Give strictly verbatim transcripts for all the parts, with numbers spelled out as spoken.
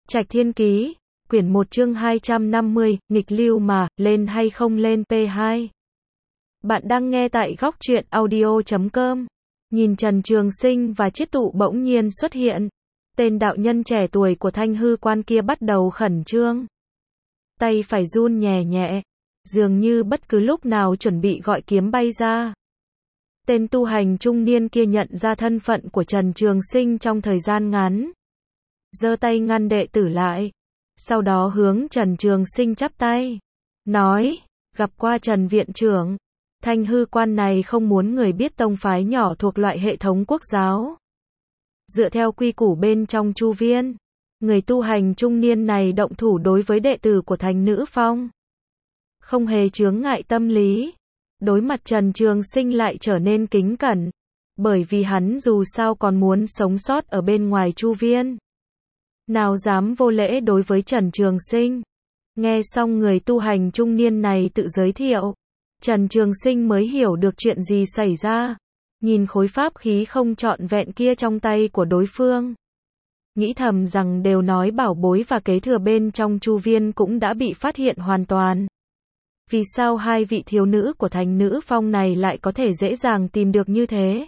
Trạch Thiên Ký, quyển một chương hai trăm năm mươi, nghịch lưu mà, lên hay không lên P hai. Bạn đang nghe tại góc truyện audio chấm com. Nhìn Trần Trường Sinh và Chiết Tụ bỗng nhiên xuất hiện. Tên đạo nhân trẻ tuổi của Thanh Hư Quan kia bắt đầu khẩn trương. Tay phải run nhẹ nhẹ, dường như bất cứ lúc nào chuẩn bị gọi kiếm bay ra. Tên tu hành trung niên kia nhận ra thân phận của Trần Trường Sinh trong thời gian ngắn. Giơ tay ngăn đệ tử lại. Sau đó hướng Trần Trường Sinh chắp tay. Nói, gặp qua Trần Viện Trưởng. Thanh Hư Quan này không muốn người biết tông phái nhỏ thuộc loại hệ thống quốc giáo. Dựa theo quy củ bên trong Chu Viên, người tu hành trung niên này động thủ đối với đệ tử của Thành Nữ Phong. Không hề chướng ngại tâm lý. Đối mặt Trần Trường Sinh lại trở nên kính cẩn. Bởi vì hắn dù sao còn muốn sống sót ở bên ngoài Chu Viên. Nào dám vô lễ đối với Trần Trường Sinh. Nghe xong người tu hành trung niên này tự giới thiệu. Trần Trường Sinh mới hiểu được chuyện gì xảy ra. Nhìn khối pháp khí không trọn vẹn kia trong tay của đối phương. Nghĩ thầm rằng đều nói bảo bối và kế thừa bên trong Chu Viên cũng đã bị phát hiện hoàn toàn. Vì sao hai vị thiếu nữ của Thành Nữ Phong này lại có thể dễ dàng tìm được như thế?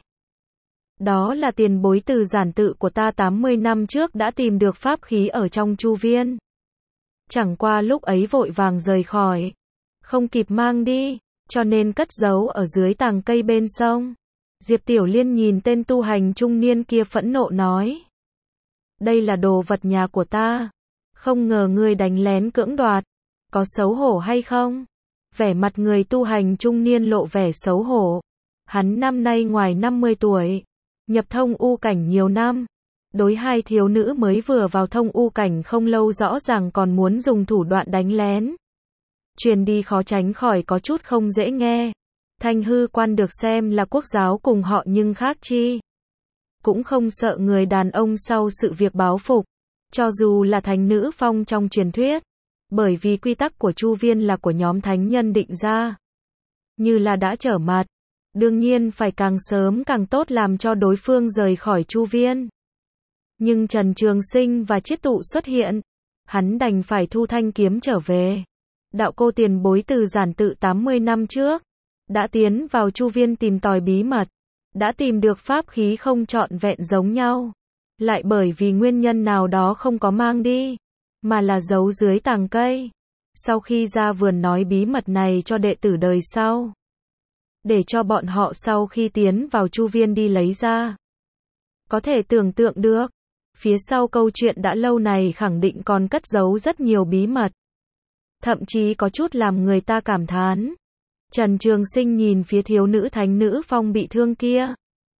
Đó là tiền bối Từ Giản Tự của ta tám mươi năm trước đã tìm được pháp khí ở trong Chu Viên. Chẳng qua lúc ấy vội vàng rời khỏi. Không kịp mang đi, cho nên cất giấu ở dưới tàng cây bên sông. Diệp Tiểu Liên nhìn tên tu hành trung niên kia phẫn nộ nói. Đây là đồ vật nhà của ta. Không ngờ ngươi đánh lén cưỡng đoạt. Có xấu hổ hay không? Vẻ mặt người tu hành trung niên lộ vẻ xấu hổ. Hắn năm nay ngoài năm mươi tuổi. Nhập thông u cảnh nhiều năm. Đối hai thiếu nữ mới vừa vào thông u cảnh không lâu rõ ràng còn muốn dùng thủ đoạn đánh lén. Truyền đi khó tránh khỏi có chút không dễ nghe. Thanh Hư Quan được xem là quốc giáo cùng họ nhưng khác chi. Cũng không sợ người đàn ông sau sự việc báo phục. Cho dù là Thành Nữ Phong trong truyền thuyết. Bởi vì quy tắc của Chu Viên là của nhóm thánh nhân định ra. Như là đã trở mặt. Đương nhiên phải càng sớm càng tốt làm cho đối phương rời khỏi Chu Viên. Nhưng Trần Trường Sinh và Chiết Tụ xuất hiện. Hắn đành phải thu thanh kiếm trở về. Đạo cô tiền bối Từ Giản Tự tám mươi năm trước. Đã tiến vào Chu Viên tìm tòi bí mật. Đã tìm được pháp khí không trọn vẹn giống nhau. Lại bởi vì nguyên nhân nào đó không có mang đi. Mà là giấu dưới tàng cây. Sau khi ra vườn nói bí mật này cho đệ tử đời sau. Để cho bọn họ sau khi tiến vào Chu Viên đi lấy ra. Có thể tưởng tượng được. Phía sau câu chuyện đã lâu này khẳng định còn cất giấu rất nhiều bí mật. Thậm chí có chút làm người ta cảm thán. Trần Trường Sinh nhìn phía thiếu nữ Thánh Nữ Phong bị thương kia.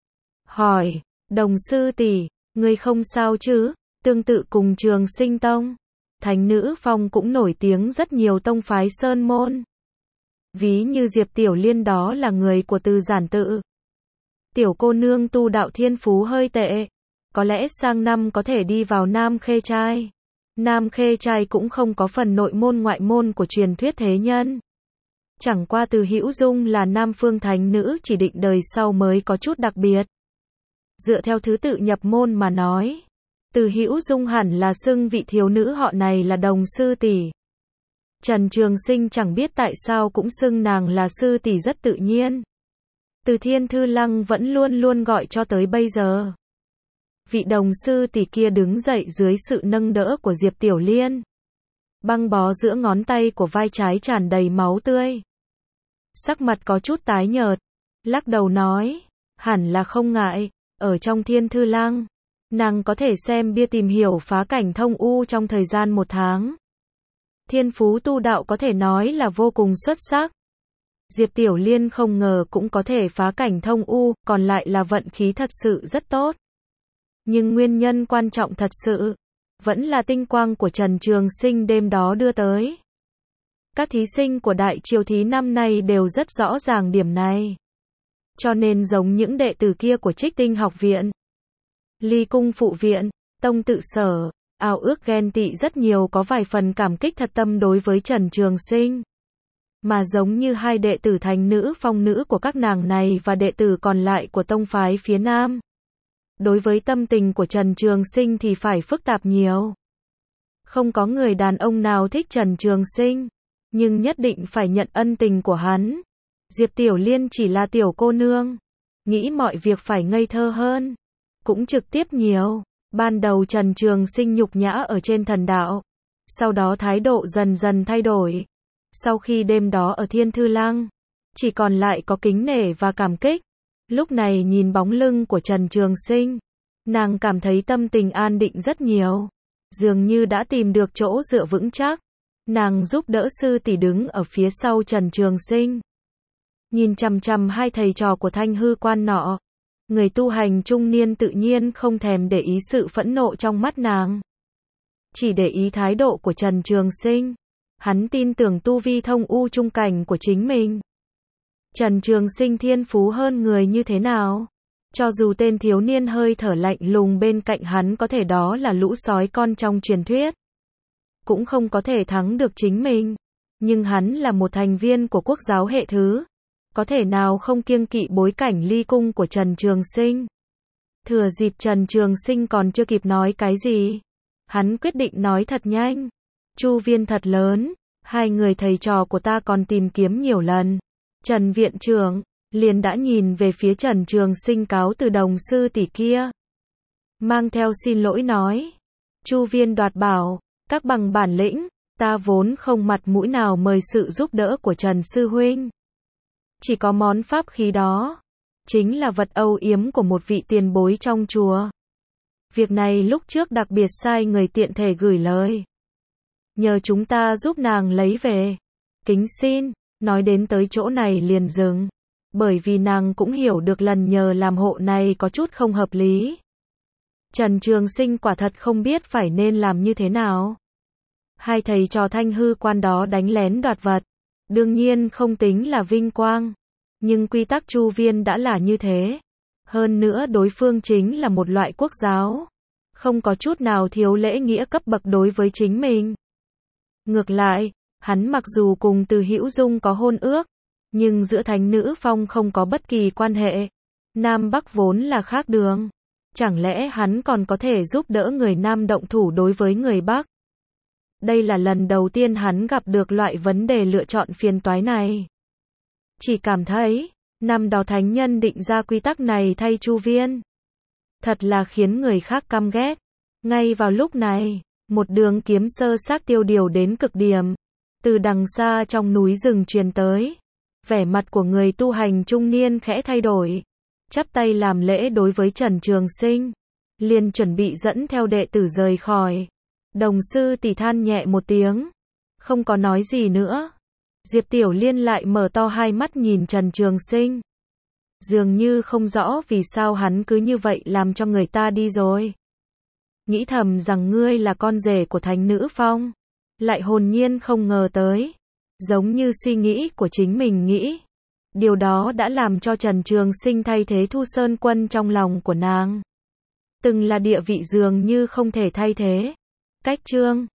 Hỏi, đồng sư tỷ, ngươi không sao chứ? Tương tự cùng Trường Sinh Tông. Thánh Nữ Phong cũng nổi tiếng rất nhiều tông phái sơn môn. Ví như Diệp Tiểu Liên đó là người của Từ Giản Tự. Tiểu cô nương tu đạo thiên phú hơi tệ. Có lẽ sang năm có thể đi vào Nam Khê Trai. Nam Khê Trai cũng không có phần nội môn ngoại môn của truyền thuyết thế nhân. Chẳng qua Từ Hữu Dung là Nam Phương Thánh Nữ chỉ định đời sau mới có chút đặc biệt. Dựa theo thứ tự nhập môn mà nói. Từ Hữu Dung hẳn là xưng vị thiếu nữ họ này là đồng sư tỷ. Trần Trường Sinh chẳng biết tại sao cũng xưng nàng là sư tỷ rất tự nhiên. Từ Thiên Thư Lăng vẫn luôn luôn gọi cho tới bây giờ. Vị đồng sư tỷ kia đứng dậy dưới sự nâng đỡ của Diệp Tiểu Liên. Băng bó giữa ngón tay của vai trái tràn đầy máu tươi. Sắc mặt có chút tái nhợt. Lắc đầu nói. Hẳn là không ngại. Ở trong Thiên Thư Lăng. Nàng có thể xem bia tìm hiểu phá cảnh thông u trong thời gian một tháng. Thiên phú tu đạo có thể nói là vô cùng xuất sắc. Diệp Tiểu Liên không ngờ cũng có thể phá cảnh thông u, còn lại là vận khí thật sự rất tốt. Nhưng nguyên nhân quan trọng thật sự, vẫn là tinh quang của Trần Trường Sinh đêm đó đưa tới. Các thí sinh của Đại Triều Thí năm nay đều rất rõ ràng điểm này. Cho nên giống những đệ tử kia của Trích Tinh Học Viện, Ly Cung Phụ Viện, Tông Tự Sở, ao ước ghen tị rất nhiều có vài phần cảm kích thật tâm đối với Trần Trường Sinh. Mà giống như hai đệ tử Thành Nữ Phong nữ của các nàng này và đệ tử còn lại của tông phái phía Nam. Đối với tâm tình của Trần Trường Sinh thì phải phức tạp nhiều. Không có người đàn ông nào thích Trần Trường Sinh, nhưng nhất định phải nhận ân tình của hắn. Diệp Tiểu Liên chỉ là tiểu cô nương, nghĩ mọi việc phải ngây thơ hơn, cũng trực tiếp nhiều. Ban đầu Trần Trường Sinh nhục nhã ở trên thần đạo, sau đó thái độ dần dần thay đổi. Sau khi đêm đó ở Thiên Thư Lăng, chỉ còn lại có kính nể và cảm kích. Lúc này nhìn bóng lưng của Trần Trường Sinh, nàng cảm thấy tâm tình an định rất nhiều, dường như đã tìm được chỗ dựa vững chắc. Nàng giúp đỡ sư tỷ đứng ở phía sau Trần Trường Sinh, nhìn chằm chằm hai thầy trò của Thanh Hư Quan nọ. Người tu hành trung niên tự nhiên không thèm để ý sự phẫn nộ trong mắt nàng, chỉ để ý thái độ của Trần Trường Sinh. Hắn tin tưởng tu vi thông u trung cảnh của chính mình. Trần Trường Sinh thiên phú hơn người như thế nào? Cho dù tên thiếu niên hơi thở lạnh lùng bên cạnh hắn có thể đó là lũ sói con trong truyền thuyết, cũng không có thể thắng được chính mình. Nhưng hắn là một thành viên của quốc giáo hệ thứ, có thể nào không kiêng kỵ bối cảnh ly cung của Trần Trường Sinh. Thừa dịp Trần Trường Sinh còn chưa kịp nói cái gì, hắn quyết định nói thật nhanh. Chu viên thật lớn, hai người thầy trò của ta còn tìm kiếm nhiều lần. Trần viện trưởng liền đã nhìn về phía Trần Trường Sinh cáo từ đồng sư tỷ kia, mang theo xin lỗi nói. Chu viên đoạt bảo, các bằng bản lĩnh, ta vốn không mặt mũi nào mời sự giúp đỡ của Trần sư huynh. Chỉ có món pháp khí đó, chính là vật âu yếm của một vị tiền bối trong chùa. Việc này lúc trước đặc biệt sai người tiện thể gửi lời, nhờ chúng ta giúp nàng lấy về. Kính xin. Nói đến tới chỗ này liền dừng, bởi vì nàng cũng hiểu được lần nhờ làm hộ này có chút không hợp lý. Trần Trường Sinh quả thật không biết phải nên làm như thế nào. Hai thầy trò Thanh Hư Quan đó đánh lén đoạt vật, đương nhiên không tính là vinh quang, nhưng quy tắc Chu viên đã là như thế. Hơn nữa đối phương chính là một loại quốc giáo, không có chút nào thiếu lễ nghĩa cấp bậc đối với chính mình. Ngược lại, hắn mặc dù cùng Từ Hữu Dung có hôn ước, nhưng giữa thánh nữ phong không có bất kỳ quan hệ. Nam Bắc vốn là khác đường, chẳng lẽ hắn còn có thể giúp đỡ người Nam động thủ đối với người Bắc? Đây là lần đầu tiên hắn gặp được loại vấn đề lựa chọn phiền toái này. Chỉ cảm thấy, năm đó thánh nhân định ra quy tắc này thay Chu viên, thật là khiến người khác căm ghét. Ngay vào lúc này, một đường kiếm sơ sát tiêu điều đến cực điểm, từ đằng xa trong núi rừng truyền tới. Vẻ mặt của người tu hành trung niên khẽ thay đổi, chắp tay làm lễ đối với Trần Trường Sinh, liền chuẩn bị dẫn theo đệ tử rời khỏi. Đồng sư tỷ than nhẹ một tiếng, không có nói gì nữa. Diệp Tiểu Liên lại mở to hai mắt nhìn Trần Trường Sinh, dường như không rõ vì sao hắn cứ như vậy làm cho người ta đi rồi. Nghĩ thầm rằng ngươi là con rể của thánh nữ phong, lại hồn nhiên không ngờ tới, giống như suy nghĩ của chính mình nghĩ. Điều đó đã làm cho Trần Trường Sinh thay thế Thu Sơn Quân trong lòng của nàng. Từng là địa vị dường như không thể thay thế. Cách chương